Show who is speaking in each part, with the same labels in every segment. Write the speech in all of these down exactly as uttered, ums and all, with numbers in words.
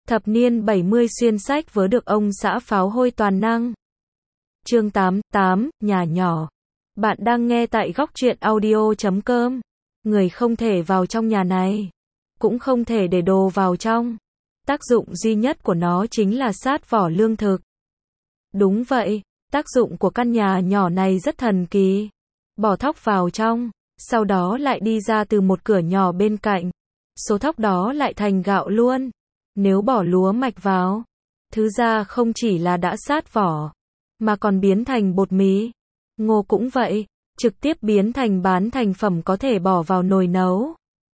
Speaker 1: Thập niên bảy mươi xuyên sách vớ được ông xã pháo hôi toàn năng. Chương tám, tám, nhà nhỏ. Bạn đang nghe tại góc truyện audio chấm com. Người không thể vào trong nhà này, cũng không thể để đồ vào trong. Tác dụng duy nhất của nó chính là sát vỏ lương thực. Đúng vậy, tác dụng của căn nhà nhỏ này rất thần kỳ. Bỏ thóc vào trong, sau đó lại đi ra từ một cửa nhỏ bên cạnh. Số thóc đó lại thành gạo luôn. Nếu bỏ lúa mạch vào, thứ ra không chỉ là đã sát vỏ, mà còn biến thành bột mì. Ngô cũng vậy, trực tiếp biến thành bán thành phẩm có thể bỏ vào nồi nấu.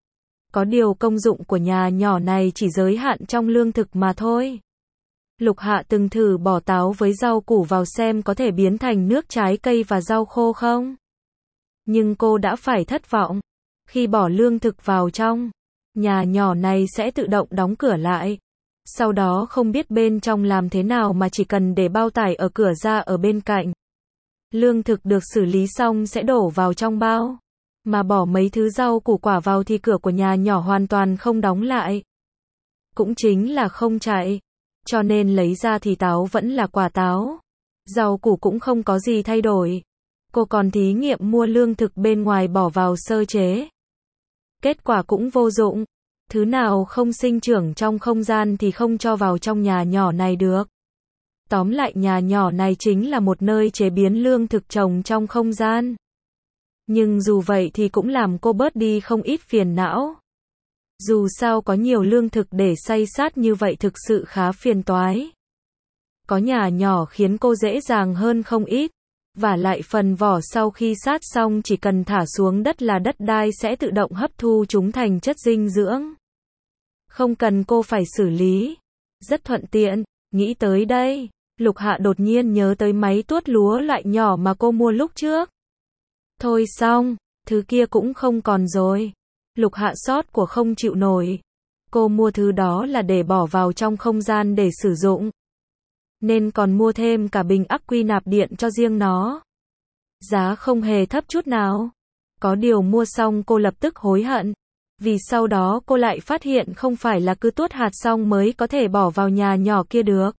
Speaker 1: Có điều công dụng của nhà nhỏ này chỉ giới hạn trong lương thực mà thôi. Lục Hạ từng thử bỏ táo với rau củ vào xem có thể biến thành nước trái cây và rau khô không. Nhưng cô đã phải thất vọng. Khi bỏ lương thực vào trong, nhà nhỏ này sẽ tự động đóng cửa lại. Sau đó không biết bên trong làm thế nào mà chỉ cần để bao tải ở cửa ra ở bên cạnh. Lương thực được xử lý xong sẽ đổ vào trong bao. Mà bỏ mấy thứ rau củ quả vào thì cửa của nhà nhỏ hoàn toàn không đóng lại. Cũng chính là không chạy. Cho nên lấy ra thì táo vẫn là quả táo. Rau củ cũng không có gì thay đổi. Cô còn thí nghiệm mua lương thực bên ngoài bỏ vào sơ chế. Kết quả cũng vô dụng. Thứ nào không sinh trưởng trong không gian thì không cho vào trong nhà nhỏ này được. Tóm lại nhà nhỏ này chính là một nơi chế biến lương thực trồng trong không gian. Nhưng dù vậy thì cũng làm cô bớt đi không ít phiền não. Dù sao có nhiều lương thực để xay sát như vậy thực sự khá phiền toái. Có nhà nhỏ khiến cô dễ dàng hơn không ít. Và lại phần vỏ sau khi sát xong chỉ cần thả xuống đất là đất đai sẽ tự động hấp thu chúng thành chất dinh dưỡng. Không cần cô phải xử lý. Rất thuận tiện. Nghĩ tới đây, Lục Hạ đột nhiên nhớ tới máy tuốt lúa loại nhỏ mà cô mua lúc trước. Thôi xong, thứ kia cũng không còn rồi. Lục Hạ sốt của không chịu nổi. Cô mua thứ đó là để bỏ vào trong không gian để sử dụng. Nên còn mua thêm cả bình ắc quy nạp điện cho riêng nó. Giá không hề thấp chút nào. Có điều mua xong cô lập tức hối hận. Vì sau đó cô lại phát hiện không phải là cứ tuốt hạt xong mới có thể bỏ vào nhà nhỏ kia được.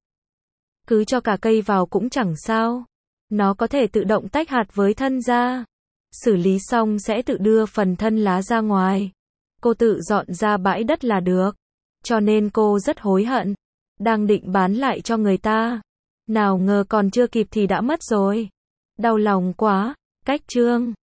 Speaker 1: Cứ cho cả cây vào cũng chẳng sao. Nó có thể tự động tách hạt với thân ra. Xử lý xong sẽ tự đưa phần thân lá ra ngoài. Cô tự dọn ra bãi đất là được. Cho nên cô rất hối hận. Đang định bán lại cho người ta. Nào ngờ còn chưa kịp thì đã mất rồi. Đau lòng quá. Cách chương